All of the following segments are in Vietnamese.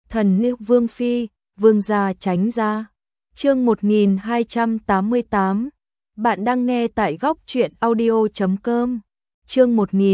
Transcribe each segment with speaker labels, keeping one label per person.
Speaker 1: Thần nữ Vương Phi, Vương gia tránh ra. Chương 1288. Bạn đang nghe tại góc truyện audio.com. Chương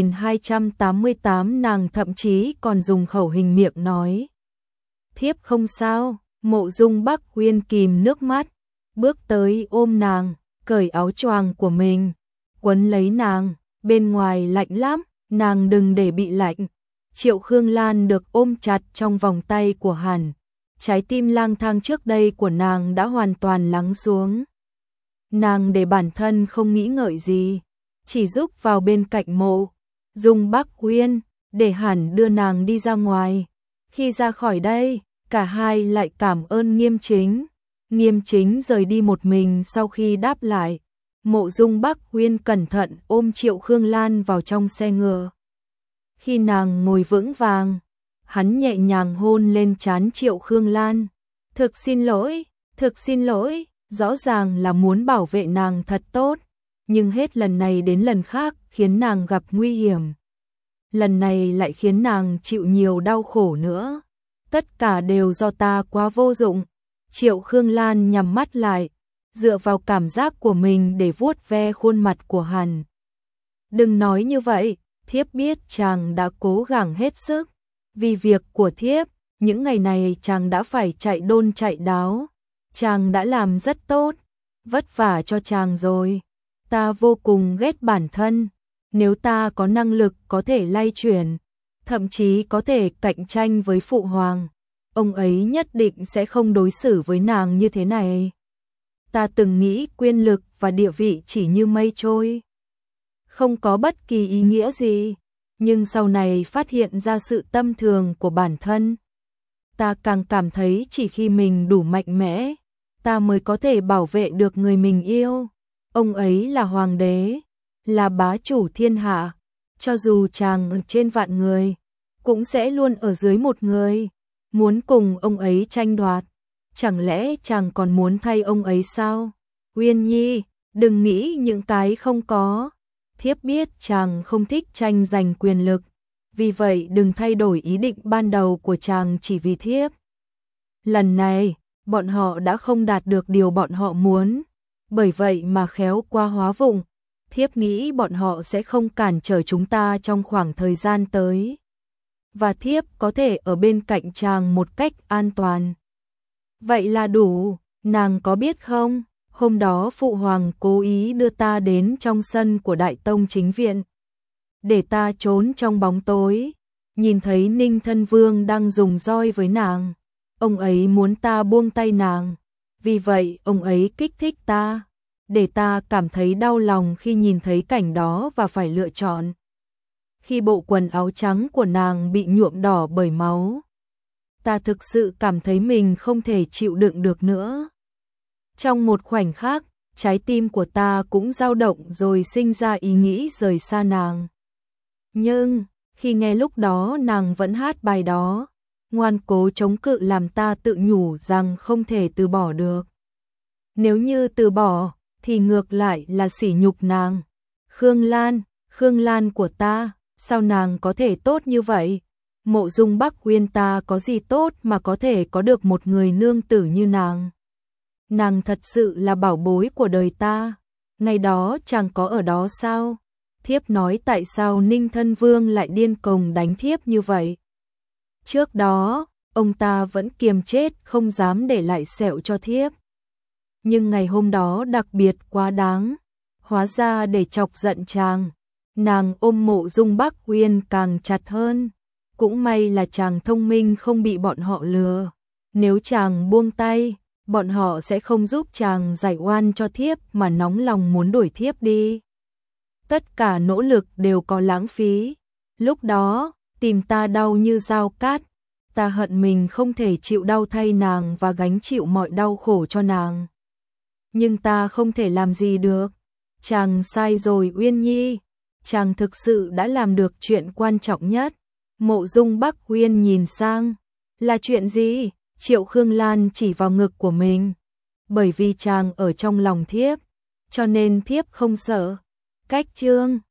Speaker 1: 1288, nàng thậm chí còn dùng khẩu hình miệng nói. Thiếp không sao. Mộ Dung Bắc Uyên kìm nước mắt, bước tới ôm nàng, cởi áo choàng của mình, quấn lấy nàng, bên ngoài lạnh lắm, nàng đừng để bị lạnh. Triệu Khương Lan được ôm chặt trong vòng tay của hắn, trái tim lang thang trước đây của nàng đã hoàn toàn lắng xuống. Nàng để bản thân không nghĩ ngợi gì, chỉ giúp vào bên cạnh Mộ Dung Bắc Uyên, để hắn đưa nàng đi ra ngoài. Khi ra khỏi đây, cả hai lại cảm ơn Nghiêm Chính. Nghiêm Chính rời đi một mình sau khi đáp lại. Mộ Dung Bắc Uyên cẩn thận ôm Triệu Khương Lan vào trong xe ngựa. Khi nàng ngồi vững vàng, hắn nhẹ nhàng hôn lên trán Triệu Khương Lan. Thực xin lỗi, rõ ràng là muốn bảo vệ nàng thật tốt, nhưng hết lần này đến lần khác khiến nàng gặp nguy hiểm. Lần này lại khiến nàng chịu nhiều đau khổ nữa. Tất cả đều do ta quá vô dụng. Triệu Khương Lan nhắm mắt lại, dựa vào cảm giác của mình để vuốt ve khuôn mặt của hắn. Đừng nói như vậy, thiếp biết chàng đã cố gắng hết sức. Vì việc của thiếp, những ngày này chàng đã phải chạy đôn chạy đáo. Chàng đã làm rất tốt, vất vả cho chàng rồi. Ta vô cùng ghét bản thân. Nếu ta có năng lực có thể lay chuyển, thậm chí có thể cạnh tranh với phụ hoàng, ông ấy nhất định sẽ không đối xử với nàng như thế này. Ta từng nghĩ quyền lực và địa vị chỉ như mây trôi, không có bất kỳ ý nghĩa gì, nhưng sau này phát hiện ra sự tâm thường của bản thân. Ta càng cảm thấy chỉ khi mình đủ mạnh mẽ, ta mới có thể bảo vệ được người mình yêu. Ông ấy là hoàng đế, là bá chủ thiên hạ, cho dù chàng ở trên vạn người, cũng sẽ luôn ở dưới một người. Muốn cùng ông ấy tranh đoạt, chẳng lẽ chàng còn muốn thay ông ấy sao? Uyên Nhi, đừng nghĩ những cái không có. Thiếp biết chàng không thích tranh giành quyền lực, vì vậy đừng thay đổi ý định ban đầu của chàng chỉ vì thiếp. Lần này, bọn họ đã không đạt được điều bọn họ muốn, bởi vậy mà khéo qua hóa vụng. Thiếp nghĩ bọn họ sẽ không cản trở chúng ta trong khoảng thời gian tới, và thiếp có thể ở bên cạnh chàng một cách an toàn. Vậy là đủ. Nàng có biết không, hôm đó phụ hoàng cố ý đưa ta đến trong sân của Đại Tông chính viện, để ta trốn trong bóng tối, nhìn thấy Ninh Thân Vương đang dùng roi với nàng. Ông ấy muốn ta buông tay nàng, vì vậy ông ấy kích thích ta, để ta cảm thấy đau lòng khi nhìn thấy cảnh đó và phải lựa chọn. Khi bộ quần áo trắng của nàng bị nhuộm đỏ bởi máu, ta thực sự cảm thấy mình không thể chịu đựng được nữa. Trong một khoảnh khắc, trái tim của ta cũng dao động rồi sinh ra ý nghĩ rời xa nàng. Nhưng, khi nghe lúc đó nàng vẫn hát bài đó, ngoan cố chống cự làm ta tự nhủ rằng không thể từ bỏ được. Nếu như từ bỏ, thì ngược lại là sỉ nhục nàng. Khương Lan của ta, sao nàng có thể tốt như vậy? Mộ Dung Bắc Uyên ta có gì tốt mà có thể có được một người nương tử như nàng? Nàng thật sự là bảo bối của đời ta. Ngày đó chàng có ở đó sao? Thiếp nói tại sao Ninh Thân Vương lại điên cuồng đánh thiếp như vậy? Trước đó, ông ta vẫn kiềm chết không dám để lại sẹo cho thiếp. Nhưng ngày hôm đó đặc biệt quá đáng. Hóa ra để chọc giận chàng, nàng ôm Mộ Dung Bắc Uyên càng chặt hơn. Cũng may là chàng thông minh không bị bọn họ lừa. Nếu chàng buông tay, bọn họ sẽ không giúp chàng giải oan cho thiếp mà nóng lòng muốn đuổi thiếp đi. Tất cả nỗ lực đều có lãng phí. Lúc đó, tìm ta đau như dao cát. Ta hận mình không thể chịu đau thay nàng và gánh chịu mọi đau khổ cho nàng. Nhưng ta không thể làm gì được. Chàng sai rồi Uyên Nhi. Chàng thực sự đã làm được chuyện quan trọng nhất. Mộ Dung Bắc Uyên nhìn sang. Là chuyện gì? Triệu Khương Lan chỉ vào ngực của mình. Bởi vì chàng ở trong lòng thiếp, cho nên thiếp không sợ. Cách chương